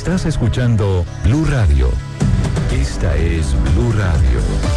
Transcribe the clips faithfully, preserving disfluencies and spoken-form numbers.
Estás escuchando Blue Radio. Esta es Blue Radio.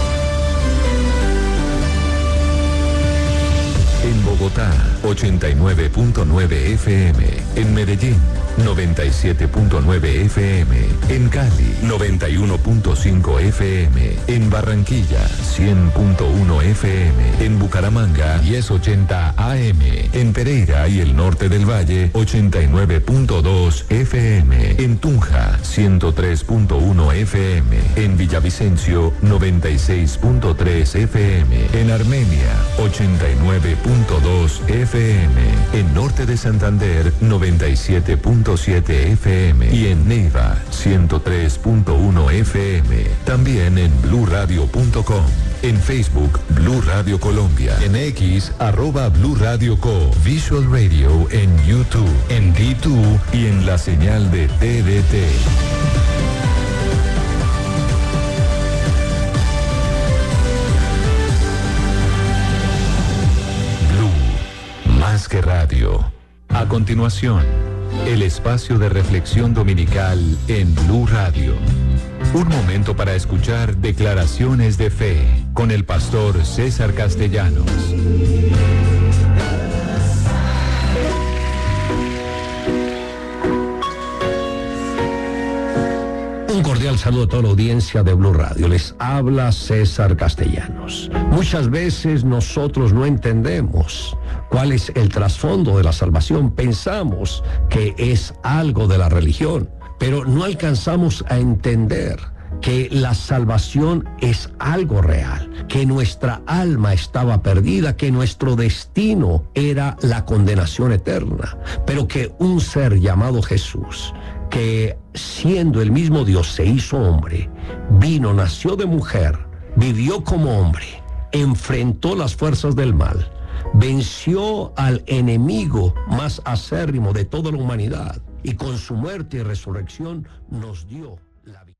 En Bogotá, ochenta y nueve punto nueve F M. En Medellín, noventa y siete punto nueve F M. En Cali, noventa y uno punto cinco F M. En Barranquilla, cien punto uno F M. En Bucaramanga, diez ochenta A M. En Pereira y el norte del Valle, ochenta y nueve punto dos F M. En Tunja, ciento tres punto uno F M. En Villavicencio, noventa y seis punto tres F M. En Armenia, ochenta y nueve punto dos F M. En Norte de Santander, noventa y siete punto siete F M. Y en Neiva, ciento tres punto uno F M. También en blue radio punto com. En Facebook, Blue Radio Colombia. En X, arroba Blue Radio Co. Visual Radio en YouTube, en D dos y en la señal de T D T. Blue, más que radio. A continuación, el espacio de reflexión dominical en Blue Radio. Un momento para escuchar declaraciones de fe con el pastor César Castellanos. Un cordial saludo a toda la audiencia de Blue Radio. Les habla César Castellanos. Muchas veces nosotros no entendemos cuál es el trasfondo de la salvación. Pensamos que es algo de la religión, pero no alcanzamos a entender que la salvación es algo real, que nuestra alma estaba perdida, que nuestro destino era la condenación eterna, pero que un ser llamado Jesús, que siendo el mismo Dios se hizo hombre, vino, nació de mujer, vivió como hombre, enfrentó las fuerzas del mal, venció al enemigo más acérrimo de toda la humanidad y con su muerte y resurrección nos dio la vida.